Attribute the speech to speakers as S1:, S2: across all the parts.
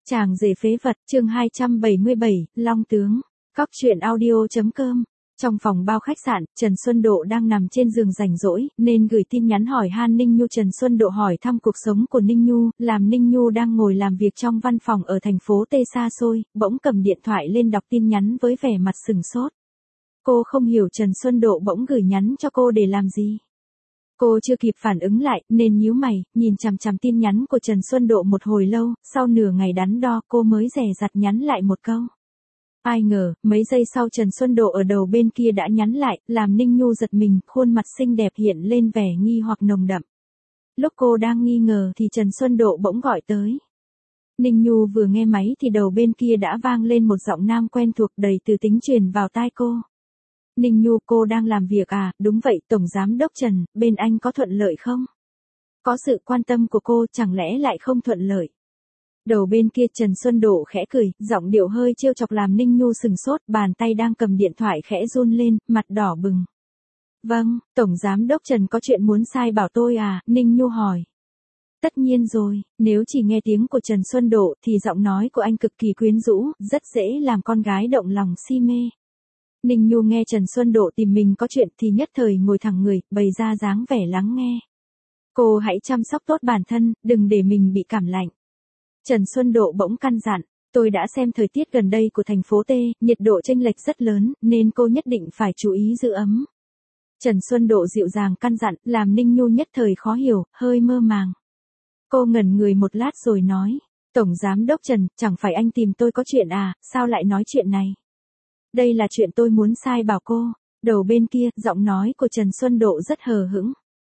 S1: Chàng rể phế vật, chương 277, Long Tướng. Cóc truyện audio.com. Trong phòng bao khách sạn, Trần Xuân Độ đang nằm trên giường rảnh rỗi, nên gửi tin nhắn hỏi han Ninh Nhu. Trần Xuân Độ hỏi thăm cuộc sống của Ninh Nhu, làm Ninh Nhu đang ngồi làm việc trong văn phòng ở thành phố T xa xôi, bỗng cầm điện thoại lên đọc tin nhắn với vẻ mặt sừng sốt. Cô không hiểu Trần Xuân Độ bỗng gửi nhắn cho cô để làm gì. Cô chưa kịp phản ứng lại, nên nhíu mày, nhìn chằm chằm tin nhắn của Trần Xuân Độ một hồi lâu, sau nửa ngày đắn đo cô mới dè dặt nhắn lại một câu. Ai ngờ, mấy giây sau Trần Xuân Độ ở đầu bên kia đã nhắn lại, làm Ninh Nhu giật mình, khuôn mặt xinh đẹp hiện lên vẻ nghi hoặc nồng đậm. Lúc cô đang nghi ngờ thì Trần Xuân Độ bỗng gọi tới. Ninh Nhu vừa nghe máy thì đầu bên kia đã vang lên một giọng nam quen thuộc đầy từ tính truyền vào tai cô. Ninh Nhu, cô đang làm việc à? Đúng vậy, Tổng Giám Đốc Trần, bên anh có thuận lợi không? Có sự quan tâm của cô, chẳng lẽ lại không thuận lợi? Đầu bên kia Trần Xuân Độ khẽ cười, giọng điệu hơi trêu chọc làm Ninh Nhu sừng sốt, bàn tay đang cầm điện thoại khẽ run lên, mặt đỏ bừng. Vâng, Tổng Giám Đốc Trần có chuyện muốn sai bảo tôi à? Ninh Nhu hỏi. Tất nhiên rồi, nếu chỉ nghe tiếng của Trần Xuân Độ thì giọng nói của anh cực kỳ quyến rũ, rất dễ làm con gái động lòng si mê. Ninh Nhu nghe Trần Xuân Độ tìm mình có chuyện thì nhất thời ngồi thẳng người, bày ra dáng vẻ lắng nghe. Cô hãy chăm sóc tốt bản thân, đừng để mình bị cảm lạnh. Trần Xuân Độ bỗng căn dặn, tôi đã xem thời tiết gần đây của thành phố T, nhiệt độ chênh lệch rất lớn, nên cô nhất định phải chú ý giữ ấm. Trần Xuân Độ dịu dàng căn dặn, làm Ninh Nhu nhất thời khó hiểu, hơi mơ màng. Cô ngẩn người một lát rồi nói, Tổng Giám Đốc Trần, chẳng phải anh tìm tôi có chuyện à, sao lại nói chuyện này? Đây là chuyện tôi muốn sai bảo cô. Đầu bên kia, giọng nói của Trần Xuân Độ rất hờ hững.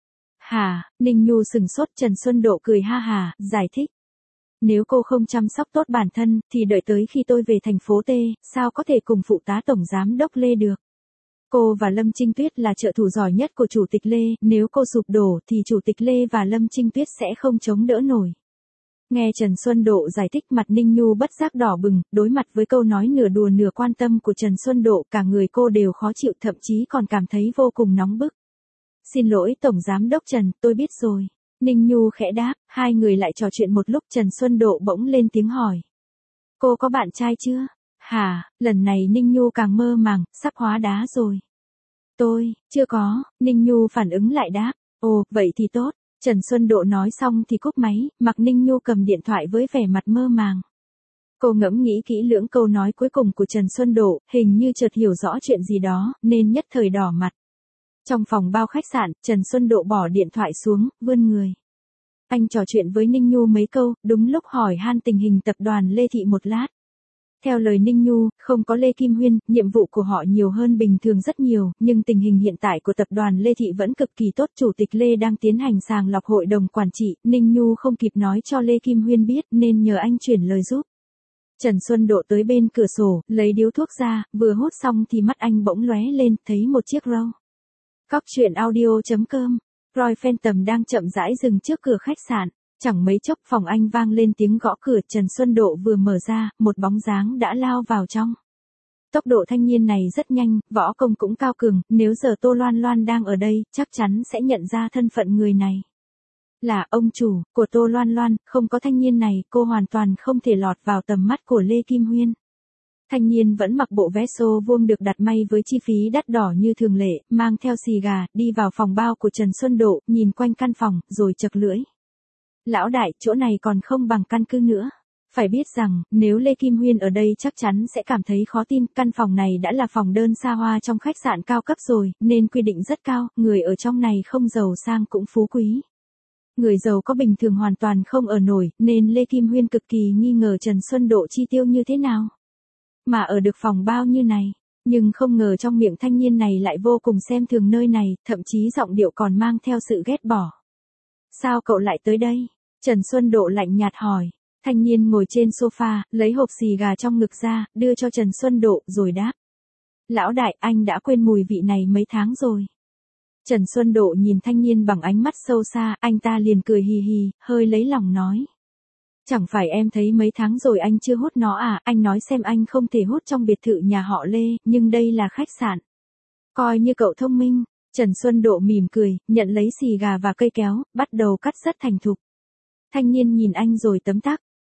S1: Hả? Ninh Nhu sừng sốt. Trần Xuân Độ cười ha hà, giải thích. Nếu cô không chăm sóc tốt bản thân, thì đợi tới khi tôi về thành phố T, sao có thể cùng phụ tá Tổng Giám Đốc Lê được? Cô và Lâm Trinh Tuyết là trợ thủ giỏi nhất của Chủ tịch Lê, nếu cô sụp đổ thì Chủ tịch Lê và Lâm Trinh Tuyết sẽ không chống đỡ nổi. Nghe Trần Xuân Độ giải thích, mặt Ninh Nhu bất giác đỏ bừng, đối mặt với câu nói nửa đùa nửa quan tâm của Trần Xuân Độ, cả người cô đều khó chịu, thậm chí còn cảm thấy vô cùng nóng bức. Xin lỗi Tổng Giám Đốc Trần, tôi biết rồi. Ninh Nhu khẽ đáp, hai người lại trò chuyện một lúc. Trần Xuân Độ bỗng lên tiếng hỏi. Cô có bạn trai chưa? Hả? Lần này Ninh Nhu càng mơ màng, sắp hóa đá rồi. Tôi, chưa có. Ninh Nhu phản ứng lại đáp. Ồ, vậy thì tốt. Trần Xuân Độ nói xong thì cúp máy, mặc Ninh Nhu cầm điện thoại với vẻ mặt mơ màng. Cô ngẫm nghĩ kỹ lưỡng câu nói cuối cùng của Trần Xuân Độ, hình như chợt hiểu rõ chuyện gì đó, nên nhất thời đỏ mặt. Trong phòng bao khách sạn, Trần Xuân Độ bỏ điện thoại xuống, vươn người. Anh trò chuyện với Ninh Nhu mấy câu, đúng lúc hỏi han tình hình tập đoàn Lê Thị một lát. Theo lời Ninh Nhu, không có Lê Kim Huyên, nhiệm vụ của họ nhiều hơn bình thường rất nhiều, nhưng tình hình hiện tại của tập đoàn Lê Thị vẫn cực kỳ tốt. Chủ tịch Lê đang tiến hành sàng lọc hội đồng quản trị, Ninh Nhu không kịp nói cho Lê Kim Huyên biết nên nhờ anh chuyển lời giúp. Trần Xuân Độ tới bên cửa sổ, lấy điếu thuốc ra, vừa hút xong thì mắt anh bỗng lóe lên, thấy một chiếc râu. Cóc truyện audio.com. Roy Phantom đang chậm rãi dừng trước cửa khách sạn. Chẳng mấy chốc phòng anh vang lên tiếng gõ cửa. Trần Xuân Độ vừa mở ra, một bóng dáng đã lao vào trong. Tốc độ thanh niên này rất nhanh, võ công cũng cao cường, nếu giờ Tô Loan Loan đang ở đây, chắc chắn sẽ nhận ra thân phận người này. Là ông chủ của Tô Loan Loan, không có thanh niên này, cô hoàn toàn không thể lọt vào tầm mắt của Lê Kim Huyên. Thanh niên vẫn mặc bộ vest xô vuông được đặt may với chi phí đắt đỏ như thường lệ, mang theo xì gà, đi vào phòng bao của Trần Xuân Độ, nhìn quanh căn phòng, rồi chật lưỡi. Lão đại, chỗ này còn không bằng căn cứ nữa. Phải biết rằng, nếu Lê Kim Huyên ở đây chắc chắn sẽ cảm thấy khó tin, căn phòng này đã là phòng đơn xa hoa trong khách sạn cao cấp rồi, nên quy định rất cao, người ở trong này không giàu sang cũng phú quý. Người giàu có bình thường hoàn toàn không ở nổi, nên Lê Kim Huyên cực kỳ nghi ngờ Trần Xuân Độ chi tiêu như thế nào. Mà ở được phòng bao như này, nhưng không ngờ trong miệng thanh niên này lại vô cùng xem thường nơi này, thậm chí giọng điệu còn mang theo sự ghét bỏ. Sao cậu lại tới đây? Trần Xuân Độ lạnh nhạt hỏi. Thanh niên ngồi trên sofa, lấy hộp xì gà trong ngực ra, đưa cho Trần Xuân Độ, rồi đáp. Lão đại, anh đã quên mùi vị này mấy tháng rồi. Trần Xuân Độ nhìn thanh niên bằng ánh mắt sâu xa, anh ta liền cười hì hì, hơi lấy lòng nói. Chẳng phải em thấy mấy tháng rồi anh chưa hút nó à, anh nói xem anh không thể hút trong biệt thự nhà họ Lê, nhưng đây là khách sạn. Coi như cậu thông minh. Trần Xuân Độ mỉm cười, nhận lấy xì gà và cây kéo, bắt đầu cắt rất thành thục. Thanh niên nhìn anh rồi tấm tắc,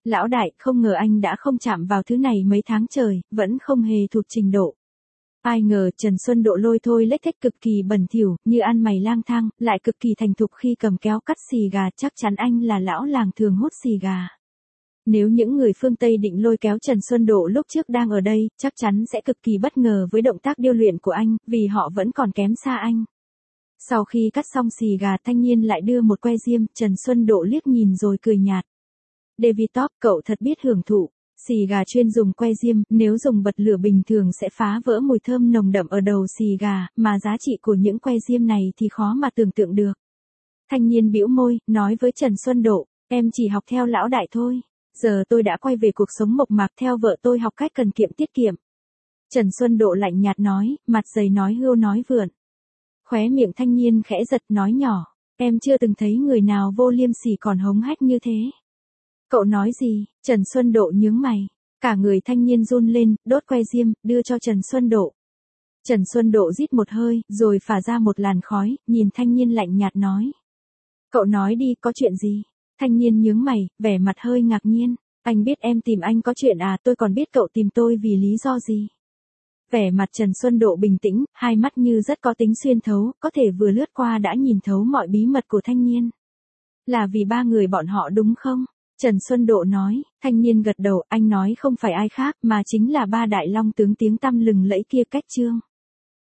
S1: Lão đại, không ngờ anh đã không chạm vào thứ này mấy tháng trời, vẫn không hề thụt trình độ. Ai ngờ Trần Xuân Độ lôi thôi lếch thếch cực kỳ bẩn thỉu, như ăn mày lang thang, lại cực kỳ thành thục khi cầm kéo cắt xì gà, chắc chắn anh là lão làng thường hút xì gà. Nếu những người phương Tây định lôi kéo Trần Xuân Độ lúc trước đang ở đây, chắc chắn sẽ cực kỳ bất ngờ với động tác điêu luyện của anh, vì họ vẫn còn kém xa anh. Sau khi cắt xong xì gà, thanh niên lại đưa một que diêm, Trần Xuân Độ liếc nhìn rồi cười nhạt. David Top, cậu thật biết hưởng thụ. Xì gà chuyên dùng que diêm, nếu dùng bật lửa bình thường sẽ phá vỡ mùi thơm nồng đậm ở đầu xì gà, mà giá trị của những que diêm này thì khó mà tưởng tượng được. Thanh niên bĩu môi, nói với Trần Xuân Độ, em chỉ học theo lão đại thôi. Giờ tôi đã quay về cuộc sống mộc mạc theo vợ tôi học cách cần kiệm tiết kiệm. Trần Xuân Độ lạnh nhạt nói, mặt dày nói hưu nói vượn. Khóe miệng thanh niên khẽ giật nói nhỏ, em chưa từng thấy người nào vô liêm sỉ còn hống hách như thế. Cậu nói gì? Trần Xuân Độ nhướng mày. Cả người thanh niên run lên, đốt que diêm, đưa cho Trần Xuân Độ. Trần Xuân Độ rít một hơi, rồi phả ra một làn khói, nhìn thanh niên lạnh nhạt nói. Cậu nói đi, có chuyện gì? Thanh niên nhướng mày, vẻ mặt hơi ngạc nhiên. Anh biết em tìm anh có chuyện à, tôi còn biết cậu tìm tôi vì lý do gì. Vẻ mặt Trần Xuân Độ bình tĩnh, hai mắt như rất có tính xuyên thấu, có thể vừa lướt qua đã nhìn thấu mọi bí mật của thanh niên. Là vì ba người bọn họ đúng không? Trần Xuân Độ nói, thanh niên gật đầu, anh nói không phải ai khác mà chính là ba đại long tướng tiếng tăm lừng lẫy kia Cách Trương.